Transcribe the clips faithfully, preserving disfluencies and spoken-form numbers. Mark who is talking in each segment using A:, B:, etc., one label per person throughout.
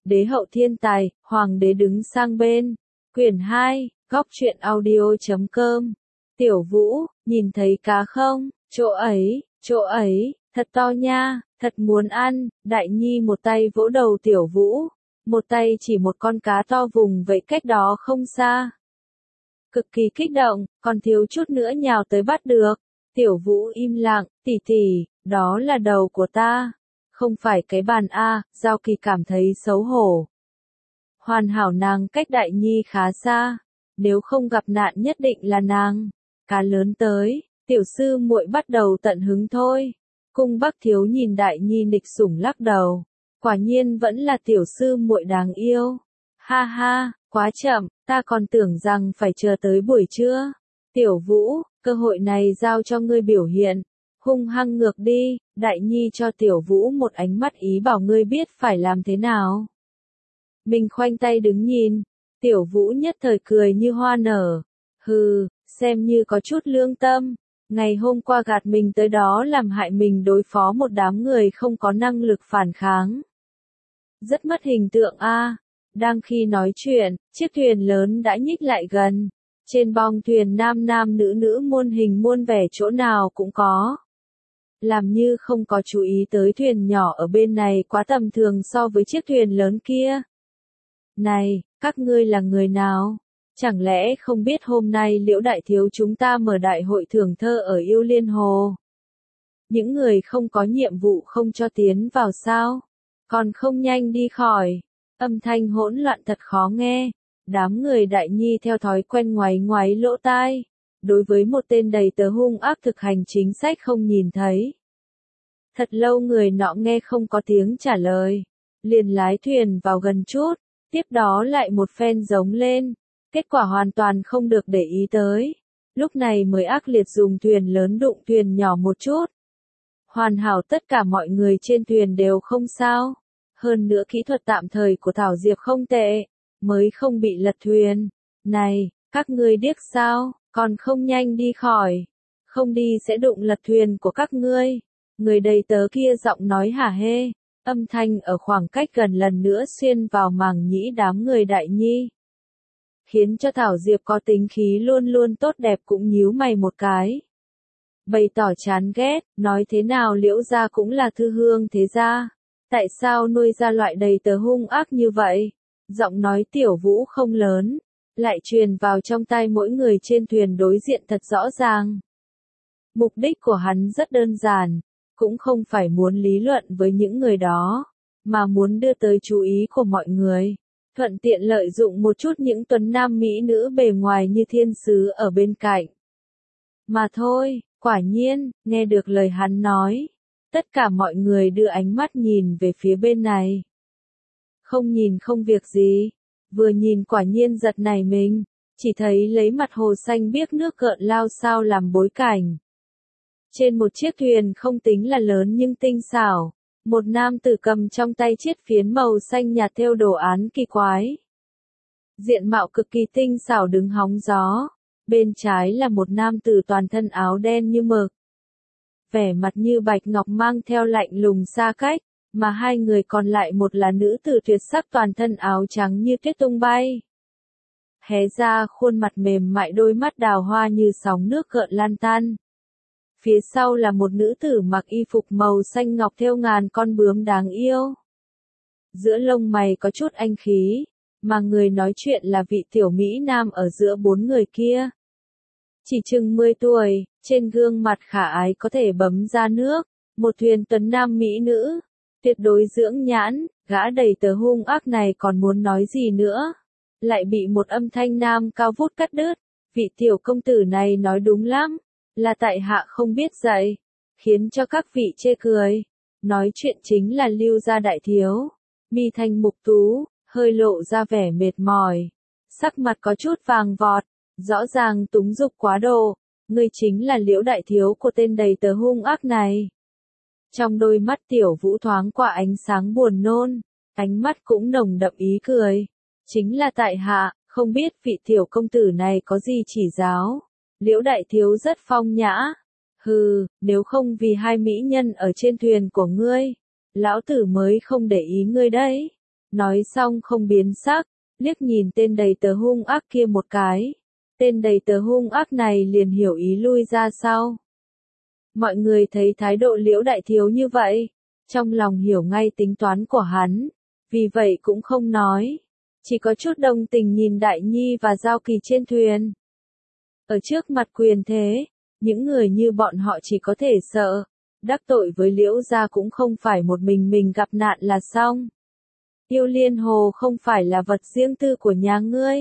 A: Đế hậu thiên tài, hoàng đế đứng sang bên. Quyển hai, góc truyện audio chấm com. Tiểu Vũ, nhìn thấy cá không? Chỗ ấy, chỗ ấy, thật to nha, thật muốn ăn. Đại Nhi một tay vỗ đầu Tiểu Vũ, một tay chỉ một con cá to vùng vẫy cách đó không xa. Cực kỳ kích động, còn thiếu chút nữa nhào tới bắt được. Tiểu Vũ im lặng, tỷ tỷ, đó là đầu của ta, không phải cái bàn a. Giao Kỳ cảm thấy xấu hổ. Hoàn hảo nàng cách Đại Nhi khá xa, nếu không gặp nạn nhất định là nàng. Cá lớn tới, tiểu sư muội bắt đầu tận hứng thôi. Cung Bắc Thiếu nhìn Đại Nhi nịch sủng lắc đầu, quả nhiên vẫn là tiểu sư muội đáng yêu. Ha ha, quá chậm, ta còn tưởng rằng phải chờ tới buổi trưa. Tiểu Vũ, cơ hội này giao cho ngươi biểu hiện, hung hăng ngược đi. Đại Nhi cho Tiểu Vũ một ánh mắt ý bảo ngươi biết phải làm thế nào. Mình khoanh tay đứng nhìn, Tiểu Vũ nhất thời cười như hoa nở. Hừ, xem như có chút lương tâm, ngày hôm qua gạt mình tới đó làm hại mình đối phó một đám người không có năng lực phản kháng. Rất mất hình tượng a. Đang khi nói chuyện, chiếc thuyền lớn đã nhích lại gần. Trên bong thuyền nam nam nữ nữ muôn hình muôn vẻ chỗ nào cũng có. Làm như không có chú ý tới thuyền nhỏ ở bên này quá tầm thường so với chiếc thuyền lớn kia. Này, các ngươi là người nào? Chẳng lẽ không biết hôm nay Liễu đại thiếu chúng ta mở đại hội thưởng thơ ở Yêu Liên Hồ? Những người không có nhiệm vụ không cho tiến vào sao? Còn không nhanh đi khỏi. Âm thanh hỗn loạn thật khó nghe. Đám người Đại Nhi theo thói quen ngoáy ngoáy lỗ tai. Đối với một tên đầy tớ hung ác thực hành chính sách không nhìn thấy. Thật lâu người nọ nghe không có tiếng trả lời. Liền lái thuyền vào gần chút. Tiếp đó lại một phen giống lên. Kết quả hoàn toàn không được để ý tới. Lúc này mới ác liệt dùng thuyền lớn đụng thuyền nhỏ một chút. Hoàn hảo tất cả mọi người trên thuyền đều không sao. Hơn nữa kỹ thuật tạm thời của Thảo Diệp không tệ. Mới không bị lật thuyền. Này, các ngươi điếc sao, còn không nhanh đi khỏi. Không đi sẽ đụng lật thuyền của các ngươi. Người đầy tớ kia giọng nói hả hê. Âm thanh ở khoảng cách gần lần nữa xuyên vào màng nhĩ đám người Đại Nhi. Khiến cho Thảo Diệp có tính khí luôn luôn tốt đẹp cũng nhíu mày một cái. Bày tỏ chán ghét, nói thế nào Liễu gia cũng là thư hương thế gia. Tại sao nuôi ra loại đầy tớ hung ác như vậy? Giọng nói Tiểu Vũ không lớn, lại truyền vào trong tai mỗi người trên thuyền đối diện thật rõ ràng. Mục đích của hắn rất đơn giản, cũng không phải muốn lý luận với những người đó, mà muốn đưa tới chú ý của mọi người. Thuận tiện lợi dụng một chút những tuấn nam mỹ nữ bề ngoài như thiên sứ ở bên cạnh. Mà thôi, quả nhiên, nghe được lời hắn nói. Tất cả mọi người đưa ánh mắt nhìn về phía bên này. Không nhìn không việc gì. Vừa nhìn quả nhiên giật nảy mình. Chỉ thấy lấy mặt hồ xanh biếc nước gợn lao sao làm bối cảnh. Trên một chiếc thuyền không tính là lớn nhưng tinh xảo. Một nam tử cầm trong tay chiếc phiến màu xanh nhạt thêu đồ án kỳ quái. Diện mạo cực kỳ tinh xảo đứng hóng gió. Bên trái là một nam tử toàn thân áo đen như mực. Vẻ mặt như bạch ngọc mang theo lạnh lùng xa cách, mà hai người còn lại một là nữ tử tuyệt sắc toàn thân áo trắng như tuyết tung bay. Hé ra khuôn mặt mềm mại đôi mắt đào hoa như sóng nước gợn lan tan. Phía sau là một nữ tử mặc y phục màu xanh ngọc thêu ngàn con bướm đáng yêu. Giữa lông mày có chút anh khí, mà người nói chuyện là vị tiểu mỹ nam ở giữa bốn người kia. Chỉ chừng mười tuổi, trên gương mặt khả ái có thể bấm ra nước, một thuyền tuấn nam mỹ nữ, tuyệt đối dưỡng nhãn, gã đầy tớ hung ác này còn muốn nói gì nữa. Lại bị một âm thanh nam cao vút cắt đứt, vị tiểu công tử này nói đúng lắm, là tại hạ không biết dạy, khiến cho các vị chê cười. Nói chuyện chính là Lưu gia đại thiếu, mi thanh mục tú, hơi lộ ra vẻ mệt mỏi, sắc mặt có chút vàng vọt, rõ ràng túng dục quá độ. Ngươi chính là Liễu đại thiếu của tên đầy tớ hung ác này. Trong đôi mắt Tiểu Vũ thoáng qua ánh sáng buồn nôn, ánh mắt cũng nồng đậm ý cười. Chính là tại hạ, không biết vị tiểu công tử này có gì chỉ giáo. Liễu đại thiếu rất phong nhã. Hừ, nếu không vì hai mỹ nhân ở trên thuyền của ngươi, lão tử mới không để ý ngươi đấy. nói xong không biến sắc, liếc nhìn tên đầy tớ hung ác kia một cái. Tên đầy tớ hung ác này liền hiểu ý lui ra sau. Mọi người thấy thái độ Liễu đại thiếu như vậy, trong lòng hiểu ngay tính toán của hắn, vì vậy cũng không nói, chỉ có chút đồng tình nhìn Đại Nhi và Giao Kỳ trên thuyền. Ở trước mặt quyền thế, những người như bọn họ chỉ có thể sợ, đắc tội với Liễu gia cũng không phải một mình mình gặp nạn là xong. Yêu Liên Hồ không phải là vật riêng tư của nhà ngươi.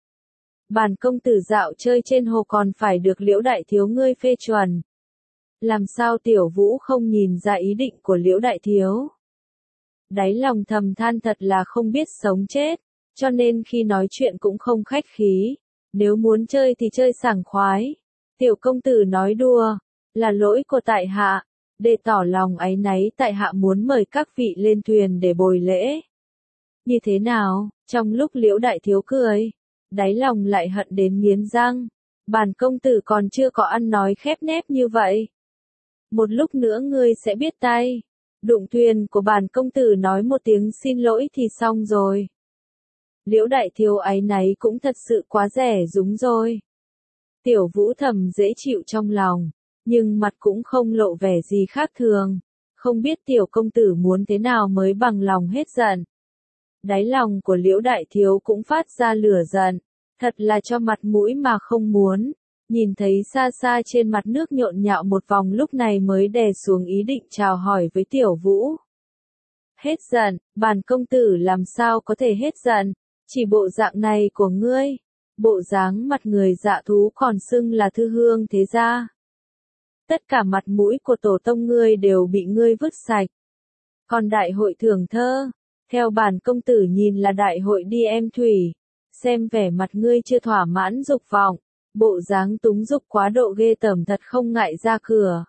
A: Bản công tử dạo chơi trên hồ còn phải được Liễu đại thiếu ngươi phê chuẩn. Làm sao Tiểu Vũ không nhìn ra ý định của Liễu đại thiếu? Đáy lòng thầm than thật là không biết sống chết, cho nên khi nói chuyện cũng không khách khí, nếu muốn chơi thì chơi sảng khoái. Tiểu công tử nói đùa, là lỗi của tại hạ, để tỏ lòng áy náy tại hạ muốn mời các vị lên thuyền để bồi lễ. Như thế nào? Trong lúc Liễu đại thiếu cười, đáy lòng lại hận đến nghiến răng, bản công tử còn chưa có ăn nói khép nép như vậy. Một lúc nữa ngươi sẽ biết tay, đụng thuyền của bản công tử nói một tiếng xin lỗi thì xong rồi. Liễu đại thiếu áy náy cũng thật sự quá rẻ rúng rồi. Tiểu Vũ thầm dễ chịu trong lòng, nhưng mặt cũng không lộ vẻ gì khác thường, không biết tiểu công tử muốn thế nào mới bằng lòng hết giận. Đáy lòng của Liễu đại thiếu cũng phát ra lửa giận, thật là cho mặt mũi mà không muốn. Nhìn thấy xa xa trên mặt nước nhộn nhạo một vòng lúc này mới đè xuống ý định chào hỏi với Tiểu Vũ. Hết giận, bản công tử làm sao có thể hết giận, chỉ bộ dạng này của ngươi, bộ dáng mặt người dạ thú còn xưng là thư hương thế gia. Tất cả mặt mũi của tổ tông ngươi đều bị ngươi vứt sạch. Còn đại hội thưởng thơ, theo bản công tử nhìn là đại hội đi em thủy, xem vẻ mặt ngươi chưa thỏa mãn dục vọng. Bộ dáng túng dục quá độ ghê tởm thật không ngại ra cửa.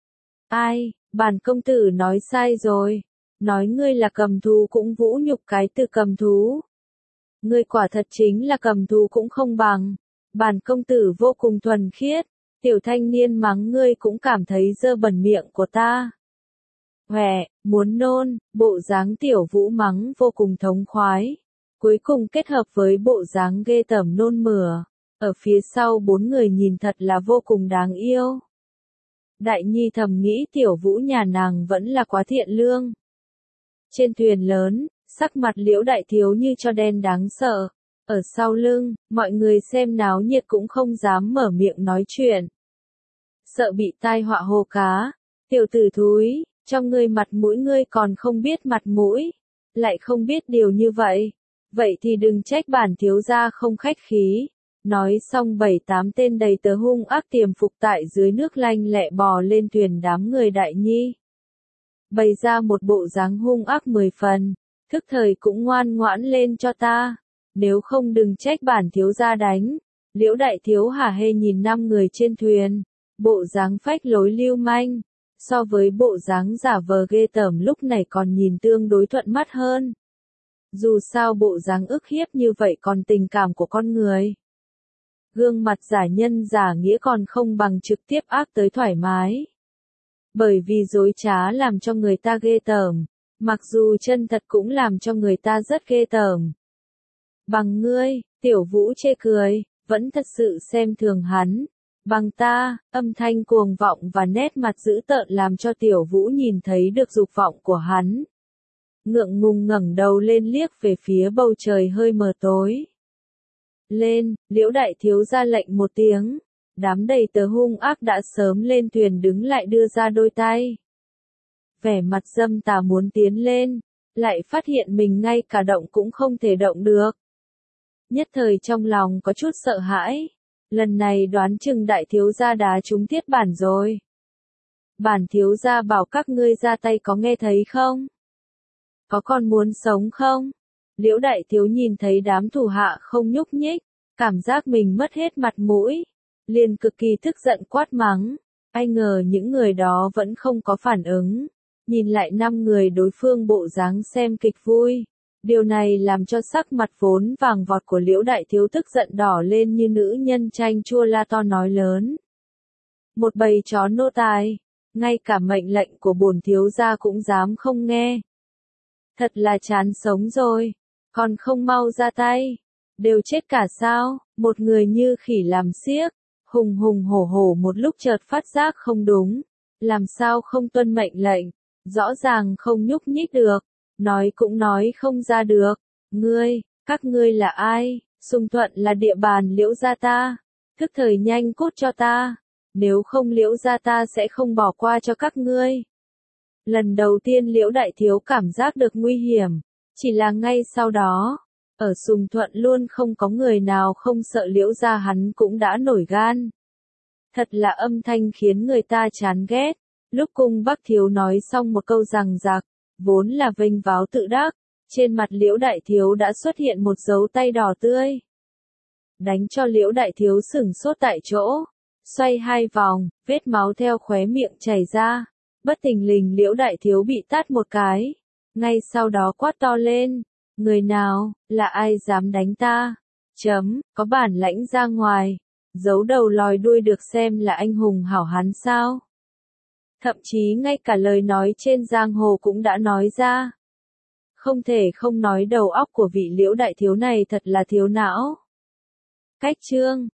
A: Ai, bản công tử nói sai rồi. Nói ngươi là cầm thú cũng vũ nhục cái từ cầm thú. Ngươi quả thật chính là cầm thú cũng không bằng. Bản công tử vô cùng thuần khiết. Tiểu thanh niên mắng ngươi cũng cảm thấy dơ bẩn miệng của ta. Hòe, muốn nôn, bộ dáng Tiểu Vũ mắng vô cùng thống khoái. Cuối cùng kết hợp với bộ dáng ghê tởm nôn mửa. Ở phía sau bốn người nhìn thật là vô cùng đáng yêu. Đại Nhi thầm nghĩ Tiểu Vũ nhà nàng vẫn là quá thiện lương. Trên thuyền lớn, sắc mặt Liễu đại thiếu như cho đen đáng sợ. Ở sau lưng, mọi người xem náo nhiệt cũng không dám mở miệng nói chuyện. Sợ bị tai họa hồ cá. Tiểu tử thúi, trong ngươi mặt mũi ngươi còn không biết mặt mũi. Lại không biết điều như vậy. Vậy thì đừng trách bản thiếu gia không khách khí. Nói xong bảy tám tên đầy tớ hung ác tiềm phục tại dưới nước lanh lẹ bò lên thuyền đám người Đại Nhi. Bày ra một bộ dáng hung ác mười phần, thức thời cũng ngoan ngoãn lên cho ta, nếu không đừng trách bản thiếu gia đánh. Liễu đại thiếu hả hê nhìn năm người trên thuyền, bộ dáng phách lối lưu manh, so với bộ dáng giả vờ ghê tởm lúc này còn nhìn tương đối thuận mắt hơn. Dù sao bộ dáng ức hiếp như vậy còn tình cảm của con người. Gương mặt giả nhân giả nghĩa còn không bằng trực tiếp ác tới thoải mái. Bởi vì dối trá làm cho người ta ghê tởm, mặc dù chân thật cũng làm cho người ta rất ghê tởm. Bằng ngươi, Tiểu Vũ chê cười, vẫn thật sự xem thường hắn. Bằng ta, âm thanh cuồng vọng và nét mặt dữ tợn làm cho Tiểu Vũ nhìn thấy được dục vọng của hắn. Ngượng ngùng ngẩng đầu lên liếc về phía bầu trời hơi mờ tối. Lên, Liễu đại thiếu ra lệnh một tiếng, đám đầy tớ hung ác đã sớm lên thuyền đứng lại đưa ra đôi tay. Vẻ mặt dâm tà muốn tiến lên, lại phát hiện mình ngay cả động cũng không thể động được. Nhất thời trong lòng có chút sợ hãi, lần này đoán chừng đại thiếu gia đá trúng thiết bản rồi. Bản thiếu gia bảo các ngươi ra tay có nghe thấy không? Có còn muốn sống không? Liễu đại thiếu nhìn thấy đám thủ hạ không nhúc nhích, cảm giác mình mất hết mặt mũi, liền cực kỳ tức giận quát mắng. Ai ngờ những người đó vẫn không có phản ứng, nhìn lại năm người đối phương bộ dáng xem kịch vui. Điều này làm cho sắc mặt vốn vàng vọt của Liễu đại thiếu tức giận đỏ lên như nữ nhân chanh chua la to nói lớn. Một bầy chó nô tài, ngay cả mệnh lệnh của bổn thiếu gia cũng dám không nghe. Thật là chán sống rồi, còn không mau ra tay, đều chết cả sao, một người như khỉ làm xiếc, hùng hùng hổ hổ một lúc chợt phát giác không đúng, làm sao không tuân mệnh lệnh, rõ ràng không nhúc nhích được, nói cũng nói không ra được, ngươi, các ngươi là ai, Xung Thuận là địa bàn Liễu gia ta, thức thời nhanh cút cho ta, nếu không Liễu gia ta sẽ không bỏ qua cho các ngươi. Lần đầu tiên Liễu đại thiếu cảm giác được nguy hiểm, chỉ là ngay sau đó, ở Xung Thuận luôn không có người nào không sợ Liễu gia, hắn cũng đã nổi gan. Thật là âm thanh khiến người ta chán ghét, lúc cung Bắc thiếu nói xong một câu rằng rạc, vốn là vênh váo tự đắc, trên mặt Liễu đại thiếu đã xuất hiện một dấu tay đỏ tươi. Đánh cho Liễu đại thiếu sửng sốt tại chỗ, xoay hai vòng, vết máu theo khóe miệng chảy ra, bất thình lình Liễu đại thiếu bị tát một cái, ngay sau đó quát to lên, người nào, là ai dám đánh ta, chấm, có bản lãnh ra ngoài, giấu đầu lòi đuôi được xem là anh hùng hảo hán sao. Thậm chí ngay cả lời nói trên giang hồ cũng đã nói ra. Không thể không nói đầu óc của vị Liễu đại thiếu này thật là thiếu não. Cách chương